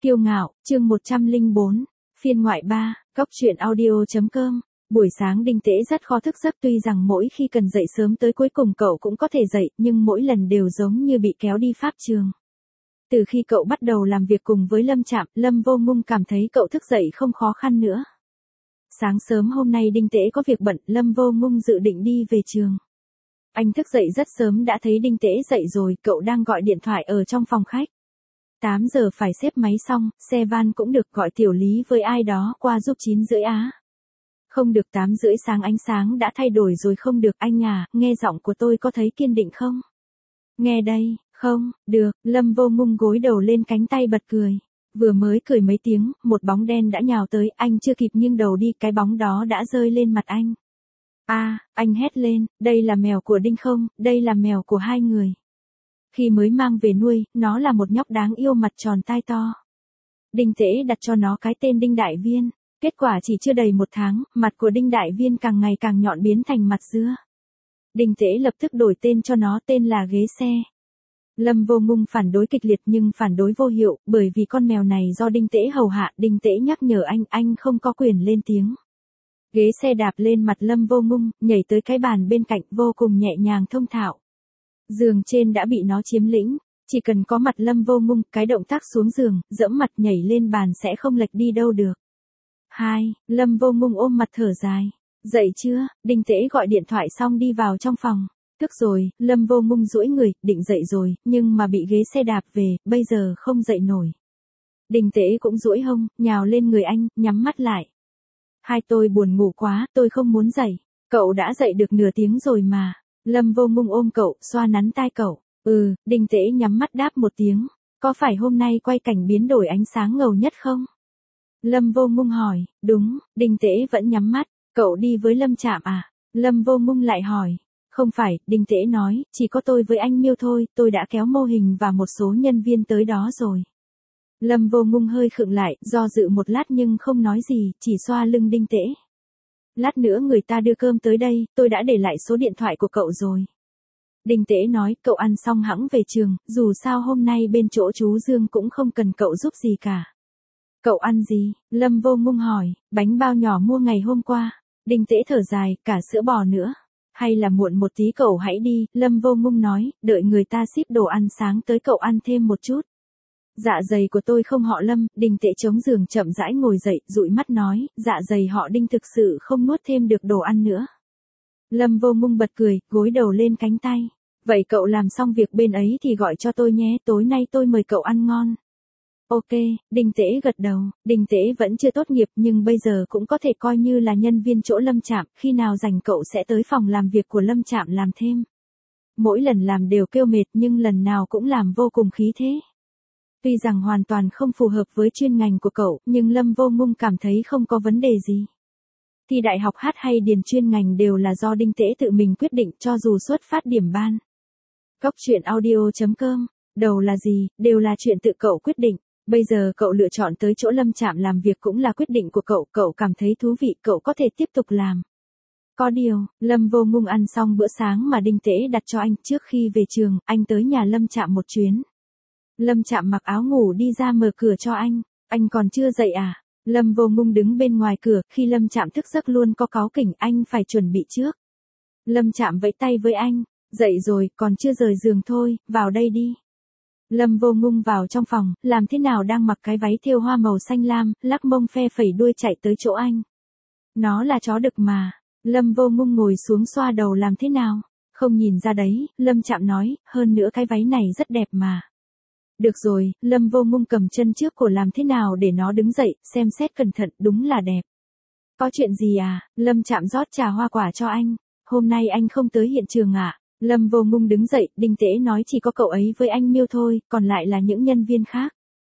Kiêu ngạo, chương 104, phiên ngoại 3, Cóc truyện audio.com. Buổi sáng Đinh Tễ rất khó thức giấc, tuy rằng mỗi khi cần dậy sớm tới cuối cùng cậu cũng có thể dậy, nhưng mỗi lần đều giống như bị kéo đi pháp trường. Từ khi cậu bắt đầu làm việc cùng với Lâm Trạm, Lâm Vô Ngung cảm thấy cậu thức dậy không khó khăn nữa. Sáng sớm hôm nay Đinh Tễ có việc bận, Lâm Vô Ngung dự định đi về trường. Anh thức dậy rất sớm đã thấy Đinh Tễ dậy rồi, cậu đang gọi điện thoại ở trong phòng khách. 8 giờ phải xếp máy xong, xe van cũng được, gọi Tiểu Lý với ai đó qua giúp 9 rưỡi á. Không được, 8 rưỡi sáng ánh sáng đã thay đổi rồi. Không được anh à, nghe giọng của tôi có thấy kiên định không? Nghe đây, không, được, Lâm Vô Ngung gối đầu lên cánh tay bật cười. Vừa mới cười mấy tiếng, một bóng đen đã nhào tới, anh chưa kịp nghiêng đầu đi, cái bóng đó đã rơi lên mặt anh. Anh hét lên, đây là mèo của Đinh không, đây là mèo của hai người. Khi mới mang về nuôi, nó là một nhóc đáng yêu mặt tròn tai to. Đinh Tễ đặt cho nó cái tên Đinh Đại Viên. Kết quả chỉ chưa đầy 1 tháng, mặt của Đinh Đại Viên càng ngày càng nhọn biến thành mặt dưa. Đinh Tễ lập tức đổi tên cho nó, tên là Ghế Xe. Lâm Vô Ngung phản đối kịch liệt nhưng phản đối vô hiệu, bởi vì con mèo này do Đinh Tễ hầu hạ. Đinh Tễ nhắc nhở anh không có quyền lên tiếng. Ghế Xe đạp lên mặt Lâm Vô Ngung, nhảy tới cái bàn bên cạnh, vô cùng nhẹ nhàng thông thạo. Giường trên đã bị nó chiếm lĩnh, chỉ cần có mặt Lâm Vô Ngung, cái động tác xuống giường, dẫm mặt nhảy lên bàn sẽ không lệch đi đâu được. Lâm Vô Ngung ôm mặt thở dài. Dậy chưa? Đinh Tễ gọi điện thoại xong đi vào trong phòng. Thức rồi, Lâm Vô Ngung duỗi người, định dậy rồi, nhưng mà bị ghế xe đạp về, bây giờ không dậy nổi. Đinh Tễ cũng duỗi hông, nhào lên người anh, nhắm mắt lại. Tôi buồn ngủ quá, tôi không muốn dậy. Cậu đã dậy được nửa tiếng rồi mà. Lâm Vô Ngung ôm cậu, xoa nắn tai cậu. Đinh Tễ nhắm mắt đáp một tiếng. Có phải hôm nay quay cảnh biến đổi ánh sáng ngầu nhất không? Lâm Vô Ngung hỏi. Đúng, Đinh Tễ vẫn nhắm mắt. Cậu đi với Lâm Trạm à? Lâm Vô Ngung lại hỏi. Không phải, Đinh Tễ nói, chỉ có tôi với anh Miêu thôi, tôi đã kéo mô hình và một số nhân viên tới đó rồi. Lâm Vô Ngung hơi khựng lại, do dự một lát nhưng không nói gì, chỉ xoa lưng Đinh Tễ. Lát nữa người ta đưa cơm tới đây, tôi đã để lại số điện thoại của cậu rồi. Đinh Tễ nói, cậu ăn xong hẵng về trường, dù sao hôm nay bên chỗ chú Dương cũng không cần cậu giúp gì cả. Cậu ăn gì? Lâm Vô Ngung hỏi. Bánh bao nhỏ mua ngày hôm qua. Đinh Tễ thở dài, cả sữa bò nữa. Hay là muộn một tí cậu hãy đi, Lâm Vô Ngung nói, đợi người ta ship đồ ăn sáng tới cậu ăn thêm một chút. Dạ dày của tôi không họ Lâm. Đinh Tễ chống giường chậm rãi ngồi dậy, dụi mắt nói, dạ dày họ Đinh thực sự không nuốt thêm được đồ ăn nữa. Lâm Vô Ngung bật cười, gối đầu lên cánh tay. Vậy cậu làm xong việc bên ấy thì gọi cho tôi nhé, tối nay tôi mời cậu ăn ngon. Ok, Đinh Tễ gật đầu. Đinh Tễ vẫn chưa tốt nghiệp nhưng bây giờ cũng có thể coi như là nhân viên chỗ Lâm Trạm, khi nào rảnh cậu sẽ tới phòng làm việc của Lâm Trạm làm thêm. Mỗi lần làm đều kêu mệt nhưng lần nào cũng làm vô cùng khí thế. Tuy rằng hoàn toàn không phù hợp với chuyên ngành của cậu, nhưng Lâm Vô Ngung cảm thấy không có vấn đề gì. Thi đại học hát hay điền chuyên ngành đều là do Đinh Tễ tự mình quyết định, cho dù xuất phát điểm ban. Cóc truyện audio.com, đầu là gì, đều là chuyện tự cậu quyết định. Bây giờ cậu lựa chọn tới chỗ Lâm Trạm làm việc cũng là quyết định của cậu cảm thấy thú vị cậu có thể tiếp tục làm. Có điều, Lâm Vô Ngung ăn xong bữa sáng mà Đinh Tễ đặt cho anh, trước khi về trường, anh tới nhà Lâm Trạm một chuyến. Lâm Trạm mặc áo ngủ đi ra mở cửa cho anh còn chưa dậy à? Lâm Vô Ngung đứng bên ngoài cửa, khi Lâm Trạm thức giấc luôn có cáu kỉnh, anh phải chuẩn bị trước. Lâm Trạm vẫy tay với anh, dậy rồi, còn chưa rời giường thôi, vào đây đi. Lâm Vô Ngung vào trong phòng, làm thế nào đang mặc cái váy thêu hoa màu xanh lam, lắc mông phe phẩy đuôi chạy tới chỗ anh. Nó là chó đực mà. Lâm Vô Ngung ngồi xuống xoa đầu, làm thế nào? Không nhìn ra đấy, Lâm Trạm nói, hơn nữa cái váy này rất đẹp mà. Được rồi, Lâm Vô Ngung cầm chân trước cổ làm thế nào để nó đứng dậy, xem xét cẩn thận, đúng là đẹp. Có chuyện gì à? Lâm Trạm rót trà hoa quả cho anh. Hôm nay anh không tới hiện trường à? Lâm Vô Ngung đứng dậy, Đinh Tễ nói chỉ có cậu ấy với anh Miêu thôi, còn lại là những nhân viên khác.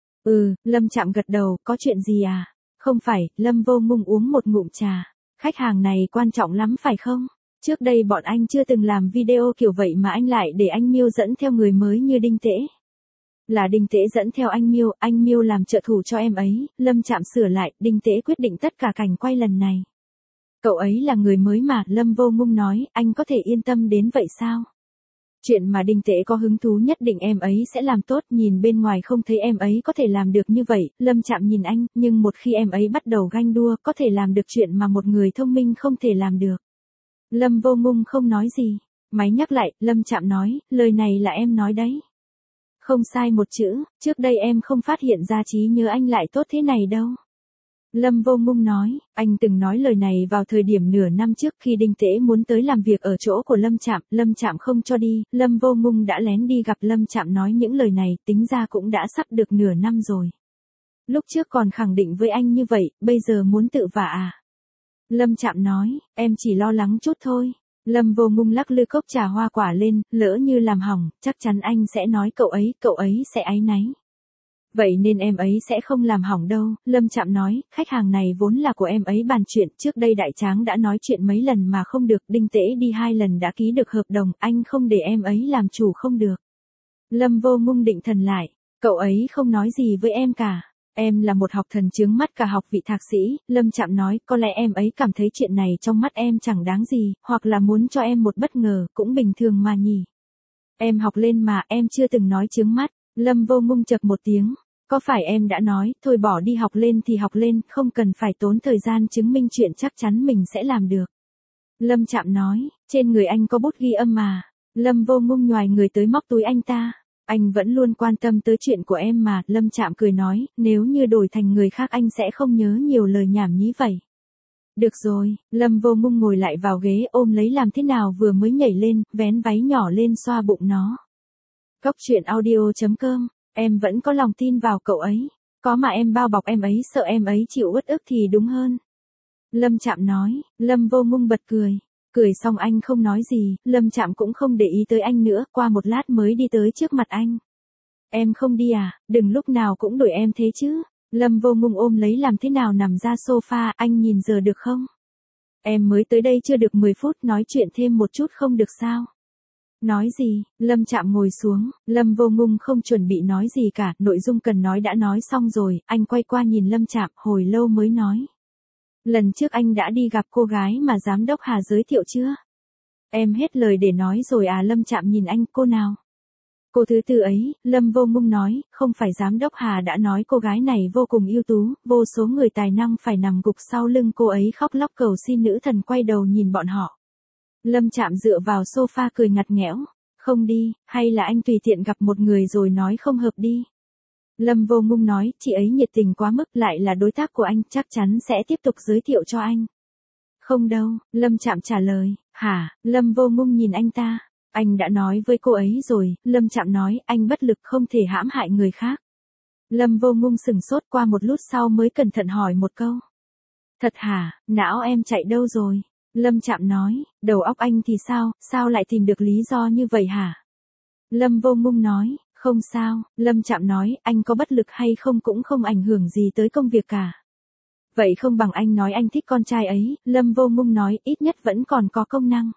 Lâm Trạm gật đầu, có chuyện gì à? Không phải, Lâm Vô Ngung uống một ngụm trà. Khách hàng này quan trọng lắm phải không? Trước đây bọn anh chưa từng làm video kiểu vậy mà anh lại để anh Miêu dẫn theo người mới như Đinh Tễ. Là Đinh Tễ dẫn theo anh Miêu làm trợ thủ cho em ấy. Lâm Trạm sửa lại, Đinh Tễ quyết định tất cả cảnh quay lần này. Cậu ấy là người mới mà, Lâm Vô Ngung nói, anh có thể yên tâm đến vậy sao? Chuyện mà Đinh Tễ có hứng thú nhất định em ấy sẽ làm tốt, nhìn bên ngoài không thấy em ấy có thể làm được như vậy, Lâm Trạm nhìn anh, nhưng một khi em ấy bắt đầu ganh đua, có thể làm được chuyện mà một người thông minh không thể làm được. Lâm Vô Ngung không nói gì. Máy nhắc lại, Lâm Trạm nói, lời này là em nói đấy. Không sai một chữ, trước đây em không phát hiện ra trí nhớ anh lại tốt thế này đâu. Lâm Vô Ngung nói, anh từng nói lời này vào thời điểm nửa năm trước khi Đinh Tễ muốn tới làm việc ở chỗ của Lâm Trạm không cho đi, Lâm Vô Ngung đã lén đi gặp Lâm Trạm nói những lời này, tính ra cũng đã sắp được nửa năm rồi. Lúc trước còn khẳng định với anh như vậy, bây giờ muốn tự vả à? Lâm Trạm nói, em chỉ lo lắng chút thôi. Lâm Vô Ngung lắc lư cốc trà hoa quả lên, lỡ như làm hỏng, chắc chắn anh sẽ nói cậu ấy sẽ áy náy. Vậy nên em ấy sẽ không làm hỏng đâu, Lâm Trạm nói, khách hàng này vốn là của em ấy bàn chuyện, trước đây Đại Tráng đã nói chuyện mấy lần mà không được, Đinh Tễ đi 2 lần đã ký được hợp đồng, anh không để em ấy làm chủ không được. Lâm Vô Ngung định thần lại, cậu ấy không nói gì với em cả. Em là một học thần chướng mắt cả học vị thạc sĩ, Lâm Trạm nói, có lẽ em ấy cảm thấy chuyện này trong mắt em chẳng đáng gì, hoặc là muốn cho em một bất ngờ, cũng bình thường mà nhỉ. Em học lên mà, em chưa từng nói chướng mắt, Lâm Vô Ngung chậc một tiếng. Có phải em đã nói, thôi bỏ đi học lên thì học lên, không cần phải tốn thời gian chứng minh chuyện chắc chắn mình sẽ làm được. Lâm Trạm nói, trên người anh có bút ghi âm mà. Lâm Vô Ngung nhoài người tới móc túi anh ta. Anh vẫn luôn quan tâm tới chuyện của em mà, Lâm Trạm cười nói, nếu như đổi thành người khác anh sẽ không nhớ nhiều lời nhảm nhí vậy. Được rồi, Lâm Vô Ngung ngồi lại vào ghế ôm lấy làm thế nào vừa mới nhảy lên, vén váy nhỏ lên xoa bụng nó. Cóc truyện audio.com, em vẫn có lòng tin vào cậu ấy. Có mà em bao bọc em ấy sợ em ấy chịu uất ức thì đúng hơn. Lâm Trạm nói, Lâm Vô Ngung bật cười. Cười xong anh không nói gì, Lâm Trạm cũng không để ý tới anh nữa, qua một lát mới đi tới trước mặt anh. Em không đi à, đừng lúc nào cũng đuổi em thế chứ. Lâm Vô Ngung ôm lấy làm thế nào nằm ra sofa, anh nhìn giờ được không? Em mới tới đây chưa được 10 phút, nói chuyện thêm một chút không được sao? Nói gì? Lâm Trạm ngồi xuống, Lâm Vô Ngung không chuẩn bị nói gì cả, nội dung cần nói đã nói xong rồi, anh quay qua nhìn Lâm Trạm, hồi lâu mới nói. Lần trước anh đã đi gặp cô gái mà giám đốc Hà giới thiệu chưa? Em hết lời để nói rồi à? Lâm Trạm nhìn anh, cô nào? Cô thứ tư ấy, Lâm Vô Ngung nói, không phải giám đốc Hà đã nói cô gái này vô cùng ưu tú, vô số người tài năng phải nằm gục sau lưng cô ấy khóc lóc cầu xin nữ thần quay đầu nhìn bọn họ. Lâm Trạm dựa vào sofa cười ngặt nghẽo, không đi, hay là anh tùy tiện gặp một người rồi nói không hợp đi. Lâm Vô Ngung nói, chị ấy nhiệt tình quá mức, lại là đối tác của anh, chắc chắn sẽ tiếp tục giới thiệu cho anh. Không đâu, Lâm Trạm trả lời, hả? Lâm Vô Ngung nhìn anh ta, anh đã nói với cô ấy rồi, Lâm Trạm nói, anh bất lực không thể hãm hại người khác. Lâm Vô Ngung sửng sốt, qua một lúc sau mới cẩn thận hỏi một câu. Thật hả, não em chạy đâu rồi? Lâm Trạm nói, đầu óc anh thì sao lại tìm được lý do như vậy hả? Lâm Vô Ngung nói, không sao, Lâm Trạm nói, anh có bất lực hay không cũng không ảnh hưởng gì tới công việc cả. Vậy không bằng anh nói anh thích con trai ấy, Lâm Vô Ngung nói, ít nhất vẫn còn có công năng.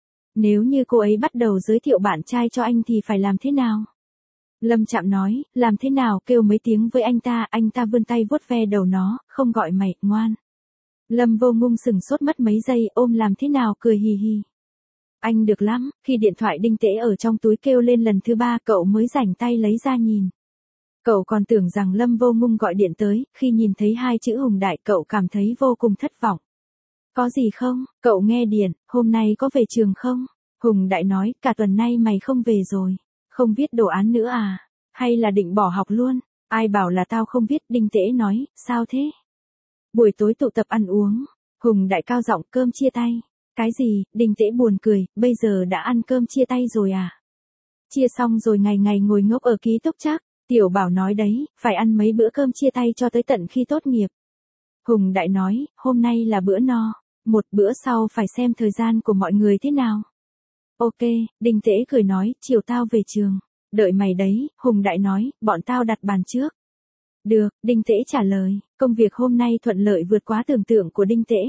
Nếu như cô ấy bắt đầu giới thiệu bạn trai cho anh thì phải làm thế nào? Lâm Trạm nói, làm thế nào, kêu mấy tiếng với anh ta vươn tay vuốt ve đầu nó, không gọi mày, ngoan. Lâm Vô Ngung sửng sốt mất mấy giây, ôm làm thế nào, cười hì hì. Anh được lắm, khi điện thoại Đinh Tễ ở trong túi kêu lên lần thứ 3, cậu mới rảnh tay lấy ra nhìn. Cậu còn tưởng rằng Lâm Vô Ngung gọi điện tới, khi nhìn thấy 2 chữ Hùng Đại cậu cảm thấy vô cùng thất vọng. Có gì không? Cậu nghe điện, hôm nay có về trường không? Hùng Đại nói, cả tuần nay mày không về rồi. Không viết đồ án nữa à? Hay là định bỏ học luôn? Ai bảo là tao không viết, Đinh Tễ nói, sao thế? Buổi tối tụ tập ăn uống. Hùng Đại cao giọng, cơm chia tay. Cái gì? Đinh Tễ buồn cười, bây giờ đã ăn cơm chia tay rồi à? Chia xong rồi ngày ngày ngồi ngốc ở ký túc chắc. Tiểu Bảo nói đấy, phải ăn mấy bữa cơm chia tay cho tới tận khi tốt nghiệp. Hùng Đại nói, hôm nay là bữa no, một bữa sau phải xem thời gian của mọi người thế nào. Ok, Đinh Tễ cười nói, chiều tao về trường. Đợi mày đấy, Hùng Đại nói, bọn tao đặt bàn trước. Được, Đinh Tễ trả lời, công việc hôm nay thuận lợi vượt quá tưởng tượng của Đinh Tễ.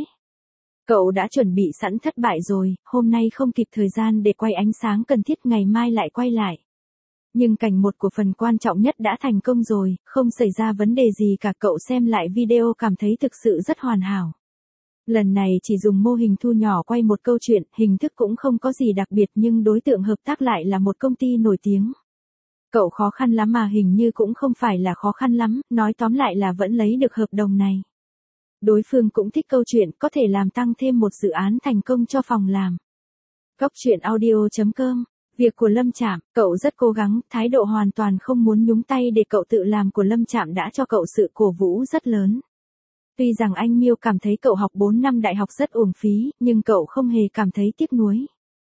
Cậu đã chuẩn bị sẵn thất bại rồi, hôm nay không kịp thời gian để quay ánh sáng cần thiết, ngày mai lại quay lại. Nhưng cảnh một của phần quan trọng nhất đã thành công rồi, không xảy ra vấn đề gì cả, cậu xem lại video cảm thấy thực sự rất hoàn hảo. Lần này chỉ dùng mô hình thu nhỏ quay một câu chuyện, hình thức cũng không có gì đặc biệt nhưng đối tượng hợp tác lại là một công ty nổi tiếng. Cậu khó khăn lắm mà hình như cũng không phải là khó khăn lắm, nói tóm lại là vẫn lấy được hợp đồng này. Đối phương cũng thích câu chuyện, có thể làm tăng thêm một dự án thành công cho phòng làm. Góc truyện audio.com. Việc của Lâm Trạm, cậu rất cố gắng, thái độ hoàn toàn không muốn nhúng tay để cậu tự làm của Lâm Trạm đã cho cậu sự cổ vũ rất lớn. Tuy rằng anh Miêu cảm thấy cậu học 4 năm đại học rất uổng phí, nhưng cậu không hề cảm thấy tiếc nuối.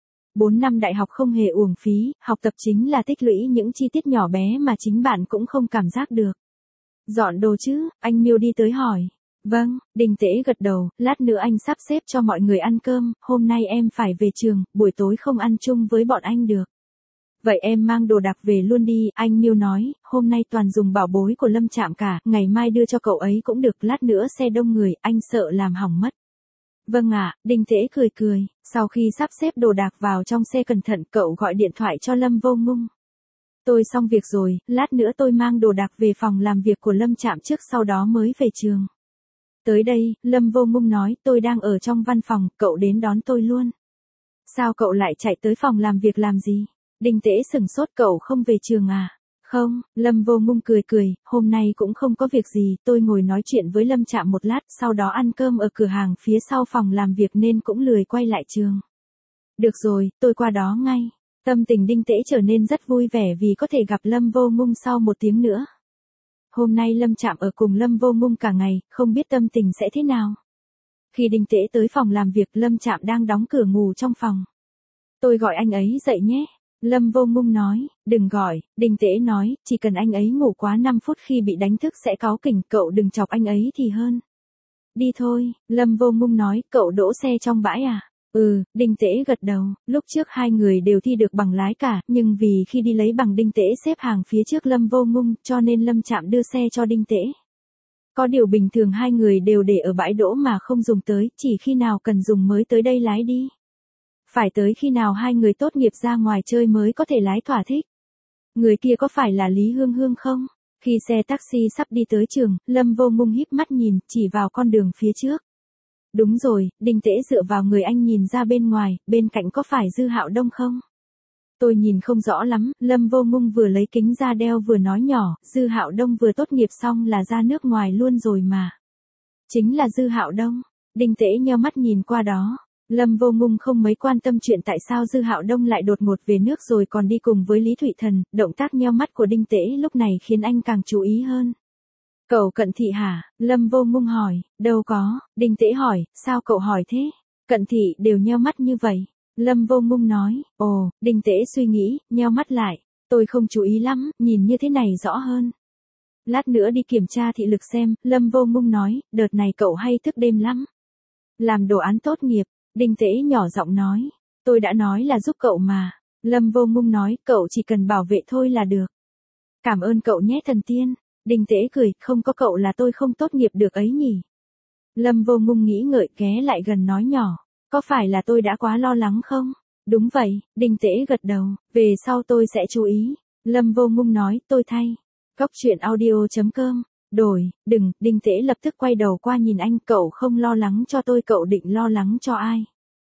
4 năm đại học không hề uổng phí, học tập chính là tích lũy những chi tiết nhỏ bé mà chính bạn cũng không cảm giác được. Dọn đồ chứ, anh Miêu đi tới hỏi. Vâng, Đinh Tễ gật đầu, lát nữa anh sắp xếp cho mọi người ăn cơm, hôm nay em phải về trường, buổi tối không ăn chung với bọn anh được. Vậy em mang đồ đạc về luôn đi, anh Miêu nói, hôm nay toàn dùng bảo bối của Lâm Trạm cả, ngày mai đưa cho cậu ấy cũng được, lát nữa xe đông người, anh sợ làm hỏng mất. Vâng ạ, Đinh Tễ cười cười, sau khi sắp xếp đồ đạc vào trong xe cẩn thận cậu gọi điện thoại cho Lâm Vô Ngung. Tôi xong việc rồi, lát nữa tôi mang đồ đạc về phòng làm việc của Lâm Trạm trước sau đó mới về trường. Tới đây, Lâm Vô Ngung nói, tôi đang ở trong văn phòng, cậu đến đón tôi luôn. Sao cậu lại chạy tới phòng làm việc làm gì? Đinh Tễ sửng sốt, cậu không về trường à? Không, Lâm Vô Ngung cười cười, hôm nay cũng không có việc gì, tôi ngồi nói chuyện với Lâm Trạm một lát, sau đó ăn cơm ở cửa hàng phía sau phòng làm việc nên cũng lười quay lại trường. Được rồi, tôi qua đó ngay. Tâm tình Đinh Tễ trở nên rất vui vẻ vì có thể gặp Lâm Vô Ngung sau một tiếng nữa. Hôm nay Lâm Trạm ở cùng Lâm Vô Ngung cả ngày, không biết tâm tình sẽ thế nào. Khi Đinh Tễ tới phòng làm việc, Lâm Trạm đang đóng cửa ngủ trong phòng. Tôi gọi anh ấy dậy nhé. Lâm Vô Ngung nói, đừng gọi, Đinh Tễ nói, chỉ cần anh ấy ngủ quá 5 phút khi bị đánh thức sẽ cáu kỉnh, cậu đừng chọc anh ấy thì hơn. Đi thôi, Lâm Vô Ngung nói, cậu đỗ xe trong bãi à? Ừ, Đinh Tễ gật đầu, lúc trước hai người đều thi được bằng lái cả, nhưng vì khi đi lấy bằng Đinh Tễ xếp hàng phía trước Lâm Vô Ngung, cho nên Lâm Trạm đưa xe cho Đinh Tễ. Có điều bình thường hai người đều để ở bãi đỗ mà không dùng tới, chỉ khi nào cần dùng mới tới đây lái đi. Phải tới khi nào hai người tốt nghiệp ra ngoài chơi mới có thể lái thỏa thích. Người kia có phải là Lý Hương Hương không? Khi xe taxi sắp đi tới trường, Lâm Vô Ngung híp mắt nhìn, chỉ vào con đường phía trước. Đúng rồi, Đinh Tễ dựa vào người anh nhìn ra bên ngoài, bên cạnh có phải Dư Hạo Đông không? Tôi nhìn không rõ lắm, Lâm Vô Ngung vừa lấy kính ra đeo vừa nói nhỏ, Dư Hạo Đông vừa tốt nghiệp xong là ra nước ngoài luôn rồi mà. Chính là Dư Hạo Đông. Đinh Tễ nheo mắt nhìn qua đó. Lâm Vô Ngung không mấy quan tâm chuyện tại sao Dư Hạo Đông lại đột ngột về nước rồi còn đi cùng với Lý Thụy Thần, động tác nheo mắt của Đinh Tễ lúc này khiến anh càng chú ý hơn. Cậu Cận Thị hả? Lâm Vô Ngung hỏi, đâu có, Đinh Tễ hỏi, sao cậu hỏi thế? Cận Thị đều nheo mắt như vậy. Lâm Vô Ngung nói, ồ, Đinh Tễ suy nghĩ, nheo mắt lại, tôi không chú ý lắm, nhìn như thế này rõ hơn. Lát nữa đi kiểm tra thị lực xem, Lâm Vô Ngung nói, đợt này cậu hay thức đêm lắm. Làm đồ án tốt nghiệp, Đinh Tễ nhỏ giọng nói, tôi đã nói là giúp cậu mà. Lâm Vô Ngung nói, cậu chỉ cần bảo vệ thôi là được. Cảm ơn cậu nhé thần tiên. Đinh Tễ cười, không có cậu là tôi không tốt nghiệp được ấy nhỉ. Lâm Vô Ngung nghĩ ngợi ghé lại gần nói nhỏ, có phải là tôi đã quá lo lắng không? Đúng vậy, Đinh Tễ gật đầu, về sau tôi sẽ chú ý. Lâm Vô Ngung nói, tôi thay. Góc truyện audio.com. Đổi, đừng, Đinh Tễ lập tức quay đầu qua nhìn anh, cậu không lo lắng cho tôi, cậu định lo lắng cho ai?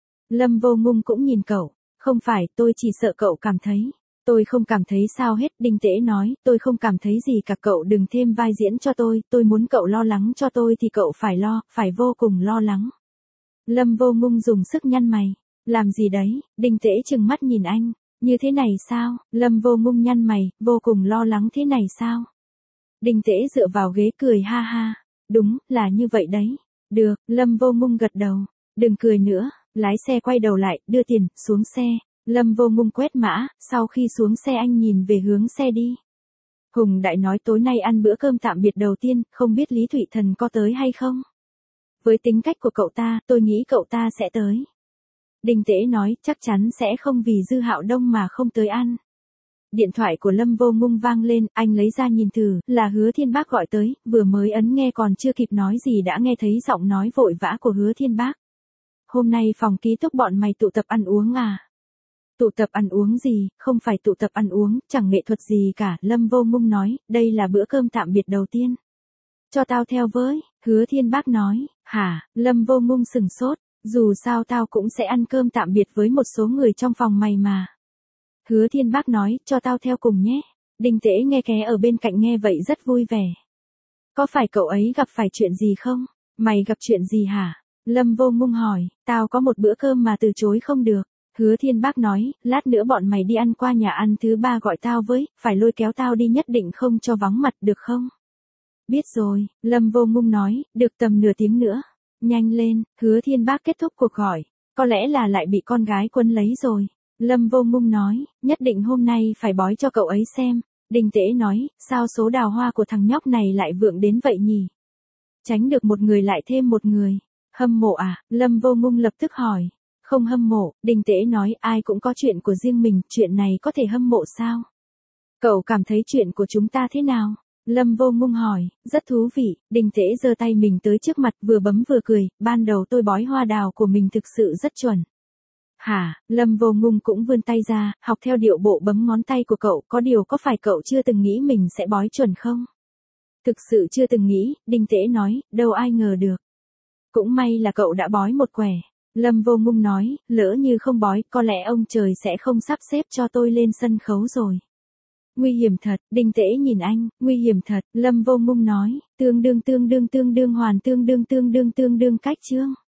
Lâm Vô Ngung cũng nhìn cậu, không phải, tôi chỉ sợ cậu cảm thấy. Tôi không cảm thấy sao hết, Đinh Tễ nói, tôi không cảm thấy gì cả, cậu đừng thêm vai diễn cho tôi muốn cậu lo lắng cho tôi thì cậu phải lo, phải vô cùng lo lắng. Lâm Vô Ngung dùng sức nhăn mày, làm gì đấy, Đinh Tễ trừng mắt nhìn anh, như thế này sao, Lâm Vô Ngung nhăn mày, vô cùng lo lắng thế này sao? Đinh Tễ dựa vào ghế cười ha ha, đúng, là như vậy đấy, được, Lâm Vô Ngung gật đầu, đừng cười nữa, lái xe quay đầu lại, đưa tiền, xuống xe. Lâm Vô Ngung quét mã, sau khi xuống xe anh nhìn về hướng xe đi. Hùng Đại nói tối nay ăn bữa cơm tạm biệt đầu tiên, không biết Lý Thụy Thần có tới hay không? Với tính cách của cậu ta, tôi nghĩ cậu ta sẽ tới. Đinh Tễ nói, chắc chắn sẽ không vì Dư Hạo Đông mà không tới ăn. Điện thoại của Lâm Vô Ngung vang lên, anh lấy ra nhìn thử, là Hứa Thiên Bác gọi tới, vừa mới ấn nghe còn chưa kịp nói gì đã nghe thấy giọng nói vội vã của Hứa Thiên Bác. Hôm nay phòng ký túc bọn mày tụ tập ăn uống à? Tụ tập ăn uống gì, không phải tụ tập ăn uống, chẳng nghệ thuật gì cả, Lâm Vô Ngung nói, đây là bữa cơm tạm biệt đầu tiên. cho tao theo với, Hứa Thiên Bác nói, hả, Lâm Vô Ngung sừng sốt, dù sao tao cũng sẽ ăn cơm tạm biệt với một số người trong phòng mày mà. Hứa Thiên Bác nói, cho tao theo cùng nhé. Đinh Tễ nghe ké ở bên cạnh nghe vậy rất vui vẻ. Có phải cậu ấy gặp phải chuyện gì không? Mày gặp chuyện gì hả? Lâm Vô Ngung hỏi, tao có một bữa cơm mà từ chối không được. Hứa Thiên Bác nói, lát nữa bọn mày đi ăn qua nhà ăn thứ 3 gọi tao với, phải lôi kéo tao đi nhất định không cho vắng mặt được không? Biết rồi, Lâm Vô Ngung nói, được tầm nửa tiếng nữa. Nhanh lên, Hứa Thiên Bác kết thúc cuộc gọi, có lẽ là lại bị con gái quấn lấy rồi. Lâm Vô Ngung nói, nhất định hôm nay phải bói cho cậu ấy xem. Đinh Tễ nói, sao số đào hoa của thằng nhóc này lại vượng đến vậy nhỉ? Tránh được một người lại thêm một người. Hâm mộ à? Lâm Vô Ngung lập tức hỏi. Không hâm mộ, Đinh Tễ nói, ai cũng có chuyện của riêng mình, chuyện này có thể hâm mộ sao? Cậu cảm thấy chuyện của chúng ta thế nào? Lâm Vô Ngung hỏi, rất thú vị. Đinh Tễ giơ tay mình tới trước mặt vừa bấm vừa cười, ban đầu tôi bói hoa đào của mình thực sự rất chuẩn. Hả, Lâm Vô Ngung cũng vươn tay ra, học theo điệu bộ bấm ngón tay của cậu, có điều có phải cậu chưa từng nghĩ mình sẽ bói chuẩn không? Thực sự chưa từng nghĩ, Đinh Tễ nói, đâu ai ngờ được. Cũng may là cậu đã bói một quẻ. Lâm Vô Ngung nói, lỡ như không bói, có lẽ ông trời sẽ không sắp xếp cho tôi lên sân khấu rồi. Nguy hiểm thật, Đinh Tễ nhìn anh, nguy hiểm thật, Lâm Vô Ngung nói, tương đương hoàn tương đương cách chương.